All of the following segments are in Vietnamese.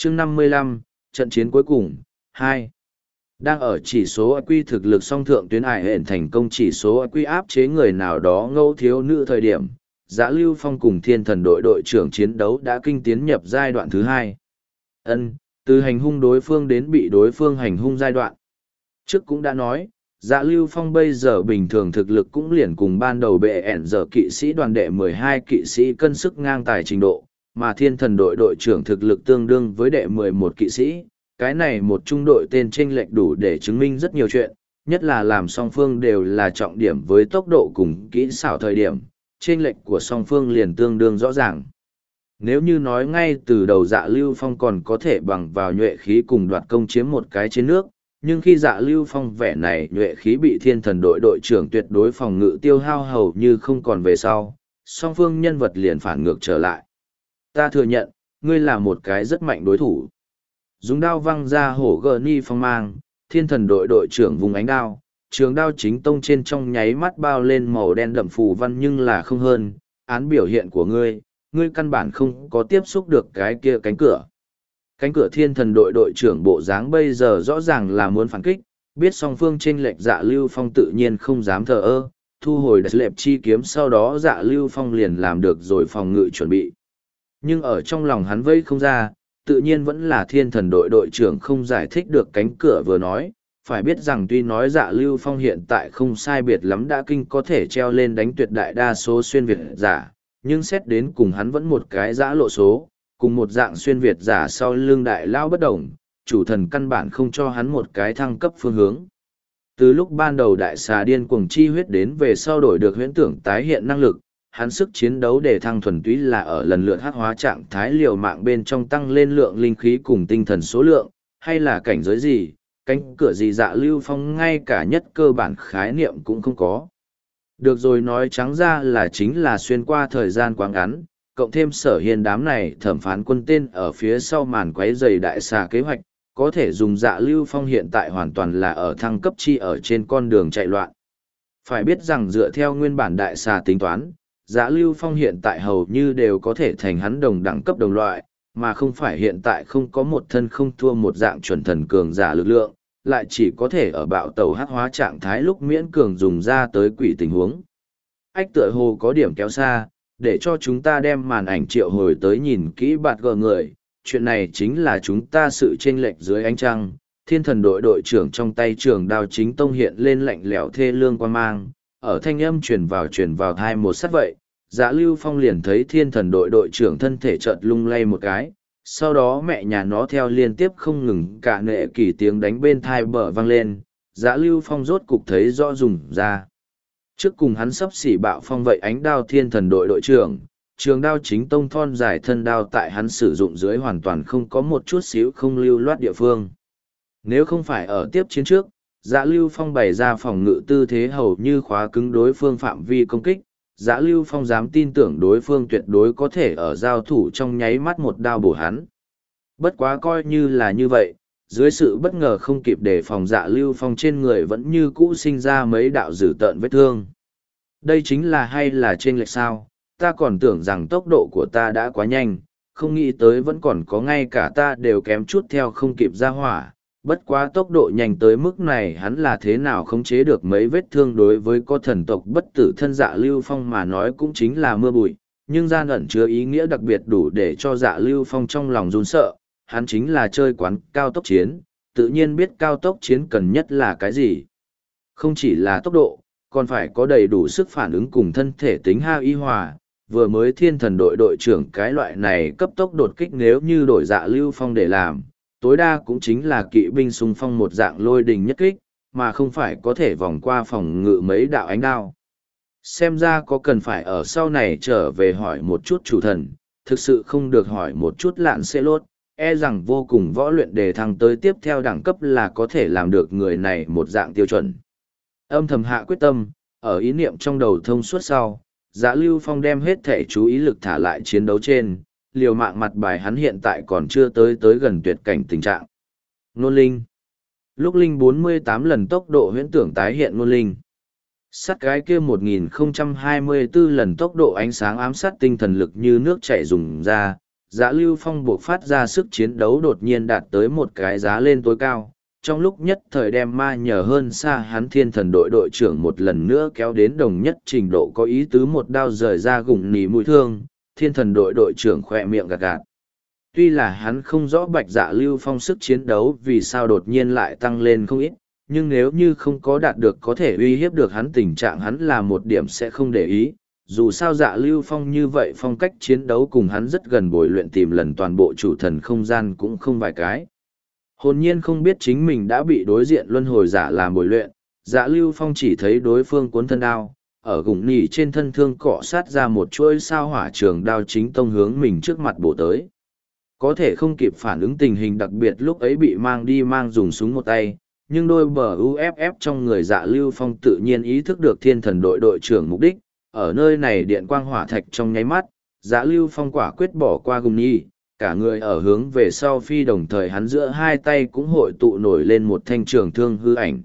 chương 55, trận chiến cuối cùng, 2. Đang ở chỉ số IQ thực lực song thượng tuyến ải hẹn thành công chỉ số IQ áp chế người nào đó ngẫu thiếu nữ thời điểm, Dã Lưu Phong cùng Thiên Thần đội đội trưởng chiến đấu đã kinh tiến nhập giai đoạn thứ 2. Từ hành hung đối phương đến bị đối phương hành hung giai đoạn. Trước cũng đã nói, Dã Lưu Phong bây giờ bình thường thực lực cũng liền cùng ban đầu bệ ẻn giờ kỵ sĩ đoàn đệ 12 kỵ sĩ cân sức ngang tài trình độ, mà Thiên Thần đội đội trưởng thực lực tương đương với đệ 11 kỵ sĩ. Cái này một trung đội tên chênh lệch đủ để chứng minh rất nhiều chuyện, nhất là làm song phương đều là trọng điểm với tốc độ cùng kỹ xảo thời điểm, chênh lệch của song phương liền tương đương rõ ràng. Nếu như nói ngay từ đầu Dạ Lưu Phong còn có thể bằng vào nhuệ khí cùng đoạt công chiếm một cái trên nước, nhưng khi Dạ Lưu Phong vẻ này nhuệ khí bị Thiên Thần đội đội trưởng tuyệt đối phòng ngự tiêu hao hầu như không còn về sau, song phương nhân vật liền phản ngược trở lại. Ta thừa nhận, ngươi là một cái rất mạnh đối thủ. Dùng đao văng ra hổ gờ ni phong mang, Thiên Thần đội đội trưởng vùng ánh đao, trường đao chính tông trên trong nháy mắt bao lên màu đen đậm phù văn nhưng là không hơn, án biểu hiện của ngươi, ngươi căn bản không có tiếp xúc được cái kia cánh cửa. Cánh cửa Thiên Thần đội đội trưởng bộ dáng bây giờ rõ ràng là muốn phản kích, biết song phương chênh lệch Dạ Lưu Phong tự nhiên không dám thờ ơ, thu hồi đặt lệp chi kiếm sau đó Dạ Lưu Phong liền làm được rồi phòng ngự chuẩn bị. Nhưng ở trong lòng hắn vây không ra, tự nhiên vẫn là Thiên Thần đội đội trưởng không giải thích được cánh cửa vừa nói, phải biết rằng tuy nói Dạ Lưu Phong hiện tại không sai biệt lắm đã kinh có thể treo lên đánh tuyệt đại đa số xuyên Việt giả, nhưng xét đến cùng hắn vẫn một cái giã lộ số, cùng một dạng xuyên Việt giả sau lưng đại lao bất đồng, chủ thần căn bản không cho hắn một cái thăng cấp phương hướng. Từ lúc ban đầu đại xà điên cuồng chi huyết đến về sau đổi được huyễn tưởng tái hiện năng lực, hắn sức chiến đấu để thăng thuần túy là ở lần lượt hắc hóa trạng thái liều mạng bên trong tăng lên lượng linh khí cùng tinh thần số lượng, hay là cảnh giới gì, cánh cửa gì Dạ Lưu Phong ngay cả nhất cơ bản khái niệm cũng không có. Được rồi, nói trắng ra là chính là xuyên qua thời gian quá ngắn, cộng thêm Sở Hiên đám này thẩm phán quân tên ở phía sau màn quấy rầy đại xà kế hoạch, có thể dùng Dạ Lưu Phong hiện tại hoàn toàn là ở thăng cấp chi ở trên con đường chạy loạn. Phải biết rằng dựa theo nguyên bản đại xà tính toán, Dạ Lưu Phong hiện tại hầu như đều có thể thành hắn đồng đẳng cấp đồng loại, mà không phải hiện tại không có một thân không thua một dạng chuẩn thần cường giả lực lượng, lại chỉ có thể ở bạo tàu hắc hóa trạng thái lúc miễn cường dùng ra tới quỷ tình huống. Ách tựa hồ có điểm kéo xa, để cho chúng ta đem màn ảnh triệu hồi tới nhìn kỹ bạt gờ người, chuyện này chính là chúng ta sự chênh lệch dưới ánh trăng. Thiên Thần đội đội trưởng trong tay trường đao chính tông hiện lên lạnh lẽo thê lương quan mang, ở thanh âm truyền vào thai một sát vậy, Dạ Lưu Phong liền thấy Thiên Thần đội đội trưởng thân thể chợt lung lay một cái, sau đó mẹ nhà nó theo liên tiếp không ngừng cả nệ kỳ tiếng đánh bên thai bờ vang lên, Dạ Lưu Phong rốt cục thấy rõ dùng ra. Trước cùng hắn sắp xỉ bạo phong vậy ánh đao Thiên Thần đội đội trưởng, trường đao chính tông thon dài thân đao tại hắn sử dụng dưới hoàn toàn không có một chút xíu không lưu loát địa phương. Nếu không phải ở tiếp chiến trước, Dạ Lưu Phong bày ra phòng ngự tư thế hầu như khóa cứng đối phương phạm vi công kích, Dạ Lưu Phong dám tin tưởng đối phương tuyệt đối có thể ở giao thủ trong nháy mắt một đao bổ hắn. Bất quá coi như là như vậy, dưới sự bất ngờ không kịp đề phòng Dạ Lưu Phong trên người vẫn như cũ sinh ra mấy đạo dữ tợn vết thương. Đây chính là hay là chênh lệch sao, ta còn tưởng rằng tốc độ của ta đã quá nhanh, không nghĩ tới vẫn còn có ngay cả ta đều kém chút theo không kịp ra hỏa. Bất quá tốc độ nhanh tới mức này hắn là thế nào khống chế được mấy vết thương đối với có thần tộc bất tử thân Dạ Lưu Phong mà nói cũng chính là mưa bụi, nhưng gian ẩn chứa ý nghĩa đặc biệt đủ để cho Dạ Lưu Phong trong lòng run sợ, hắn chính là chơi quán cao tốc chiến, tự nhiên biết cao tốc chiến cần nhất là cái gì. Không chỉ là tốc độ, còn phải có đầy đủ sức phản ứng cùng thân thể tính hao y hòa, vừa mới Thiên Thần đội đội trưởng cái loại này cấp tốc đột kích nếu như đổi Dạ Lưu Phong để làm, tối đa cũng chính là kỵ binh xung phong một dạng lôi đình nhất kích, mà không phải có thể vòng qua phòng ngự mấy đạo ánh đao. Xem ra có cần phải ở sau này trở về hỏi một chút chủ thần, thực sự không được hỏi một chút Lạn Xê Lốt, e rằng vô cùng võ luyện đề thăng tới tiếp theo đẳng cấp là có thể làm được người này một dạng tiêu chuẩn. Âm thầm hạ quyết tâm, ở ý niệm trong đầu thông suốt sau, Dạ Lưu Phong đem hết thể chú ý lực thả lại chiến đấu trên, liều mạng mặt bài hắn hiện tại còn chưa tới gần tuyệt cảnh tình trạng. Nôn linh. Lúc linh 48 lần tốc độ huyễn tưởng tái hiện nôn linh. Sát cái kia 1024 lần tốc độ ánh sáng ám sát tinh thần lực như nước chảy dùng ra, Dạ Lưu Phong buộc phát ra sức chiến đấu đột nhiên đạt tới một cái giá lên tối cao, trong lúc nhất thời đem ma nhờ hơn xa hắn thiên thần đội đội trưởng một lần nữa kéo đến đồng nhất trình độ có ý tứ một đao rời ra gùng nỉ mũi thương, thiên thần đội đội trưởng khỏe miệng gạt gạt. Tuy là hắn không rõ Bạch Dạ Lưu Phong sức chiến đấu vì sao đột nhiên lại tăng lên không ít, nhưng nếu như không có đạt được có thể uy hiếp được hắn tình trạng hắn là một điểm sẽ không để ý. Dù sao Dạ Lưu Phong như vậy phong cách chiến đấu cùng hắn rất gần bồi luyện tìm lần toàn bộ chủ thần không gian cũng không vài cái. Hồn nhiên không biết chính mình đã bị đối diện luân hồi giả làm bồi luyện, Dạ Lưu Phong chỉ thấy đối phương cuốn thân đao, ở gủng nỉ trên thân thương cọ sát ra một chuỗi sao hỏa trường đao chính tông hướng mình trước mặt bổ tới. Có thể không kịp phản ứng tình hình đặc biệt lúc ấy bị mang đi mang dùng súng một tay, nhưng đôi bờ UFF trong người Dạ Lưu Phong tự nhiên ý thức được thiên thần đội đội trưởng mục đích, ở nơi này điện quang hỏa thạch trong nháy mắt, Dạ Lưu Phong quả quyết bỏ qua gùng nhi, cả người ở hướng về sau phi đồng thời hắn giữa hai tay cũng hội tụ nổi lên một thanh trường thương hư ảnh.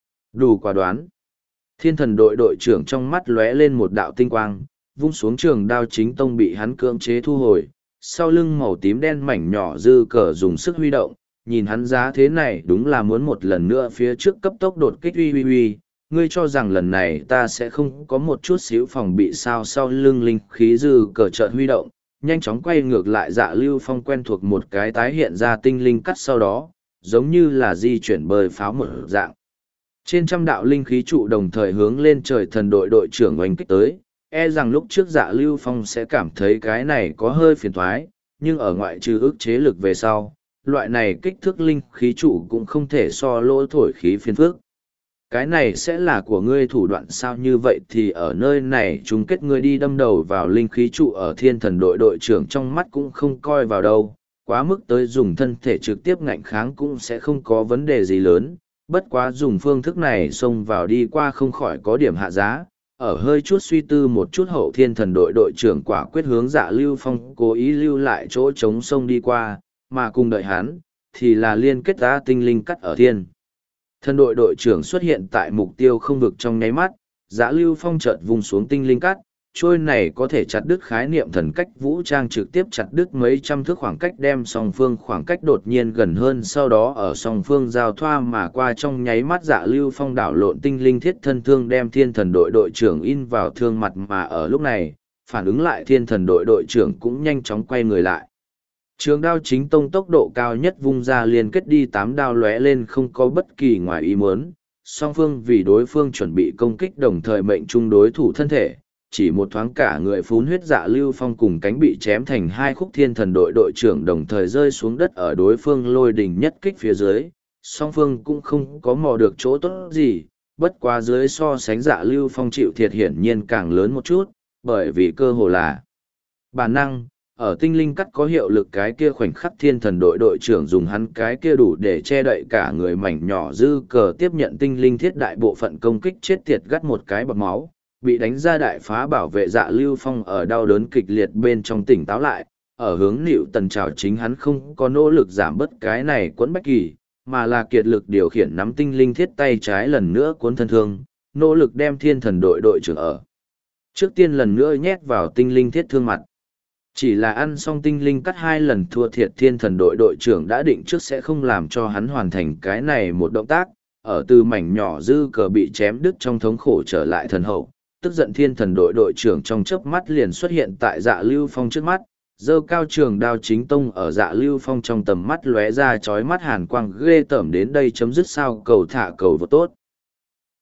Đủ quả đoán. Thiên thần đội đội trưởng trong mắt lóe lên một đạo tinh quang, vung xuống trường đao chính tông bị hắn cưỡng chế thu hồi, sau lưng màu tím đen mảnh nhỏ dư cờ dùng sức huy động, nhìn hắn giá thế này đúng là muốn một lần nữa phía trước cấp tốc đột kích uy, ngươi cho rằng lần này ta sẽ không có một chút xíu phòng bị sao sau lưng linh khí dư cờ chợt huy động, nhanh chóng quay ngược lại Dạ Lưu Phong quen thuộc một cái tái hiện ra tinh linh cắt sau đó, giống như là di chuyển bơi pháo một dạng. Trên trăm đạo linh khí trụ đồng thời hướng lên trời thần đội đội trưởng oanh kích tới, e rằng lúc trước Dạ Lưu Phong sẽ cảm thấy cái này có hơi phiền thoái, nhưng ở ngoại trừ ức chế lực về sau, loại này kích thước linh khí trụ cũng không thể so lỗ thổi khí phiền phước. Cái này sẽ là của ngươi thủ đoạn sao như vậy thì ở nơi này chung kết ngươi đi đâm đầu vào linh khí trụ ở thiên thần đội đội trưởng trong mắt cũng không coi vào đâu, quá mức tới dùng thân thể trực tiếp ngạnh kháng cũng sẽ không có vấn đề gì lớn, bất quá dùng phương thức này xông vào đi qua không khỏi có điểm hạ giá. Ở hơi chút suy tư một chút hậu thiên thần đội đội trưởng quả quyết hướng Dạ Lưu Phong cố ý lưu lại chỗ trống sông đi qua, mà cùng đợi hắn, thì là liên kết ra tinh linh cắt ở thiên. Thần đội đội trưởng xuất hiện tại mục tiêu không vực trong nháy mắt, Dạ Lưu Phong chợt vùng xuống tinh linh cắt, trôi này có thể chặt đứt khái niệm thần cách vũ trang trực tiếp chặt đứt mấy trăm thước khoảng cách đem song phương khoảng cách đột nhiên gần hơn sau đó ở song phương giao thoa mà qua trong nháy mắt Dạ Lưu Phong đảo lộn tinh linh thiết thân thương đem thiên thần đội đội trưởng in vào thương mặt mà ở lúc này, phản ứng lại thiên thần đội đội trưởng cũng nhanh chóng quay người lại. Trường đao chính tông tốc độ cao nhất vung ra liên kết đi 8 đao lóe lên không có bất kỳ ngoài ý muốn, song phương vì đối phương chuẩn bị công kích đồng thời mệnh trung đối thủ thân thể, chỉ một thoáng cả người phún huyết Dạ Lưu Phong cùng cánh bị chém thành hai khúc thiên thần đội đội trưởng đồng thời rơi xuống đất ở đối phương lôi đình nhất kích phía dưới, song phương cũng không có mò được chỗ tốt gì, bất quá dưới so sánh Dạ Lưu Phong chịu thiệt hiển nhiên càng lớn một chút, bởi vì cơ hồ là bản năng. Ở tinh linh cắt có hiệu lực cái kia khoảnh khắc thiên thần đội đội trưởng dùng hắn cái kia đủ để che đậy cả người mảnh nhỏ dư cờ tiếp nhận tinh linh thiết đại bộ phận công kích chết tiệt gắt một cái bọt máu, bị đánh ra đại phá bảo vệ Dạ Lưu Phong ở đau đớn kịch liệt bên trong tỉnh táo lại, ở hướng nịu tần trào chính hắn không có nỗ lực giảm bớt cái này quấn bách kỳ, mà là kiệt lực điều khiển nắm tinh linh thiết tay trái lần nữa cuốn thân thương, nỗ lực đem thiên thần đội đội trưởng ở. Trước tiên lần nữa nhét vào tinh linh thiết thương mặt. Chỉ là ăn xong tinh linh cắt 2 lần thua thiệt thiên thần đội đội trưởng đã định trước sẽ không làm cho hắn hoàn thành cái này một động tác, ở từ mảnh nhỏ dư cờ bị chém đứt trong thống khổ trở lại thần hậu, tức giận thiên thần đội đội trưởng trong chớp mắt liền xuất hiện tại Dạ Lưu Phong trước mắt, giơ cao trường đao chính tông ở Dạ Lưu Phong trong tầm mắt lóe ra chói mắt hàn quang ghê tởm đến đây chấm dứt sao cầu thả cầu vô tốt.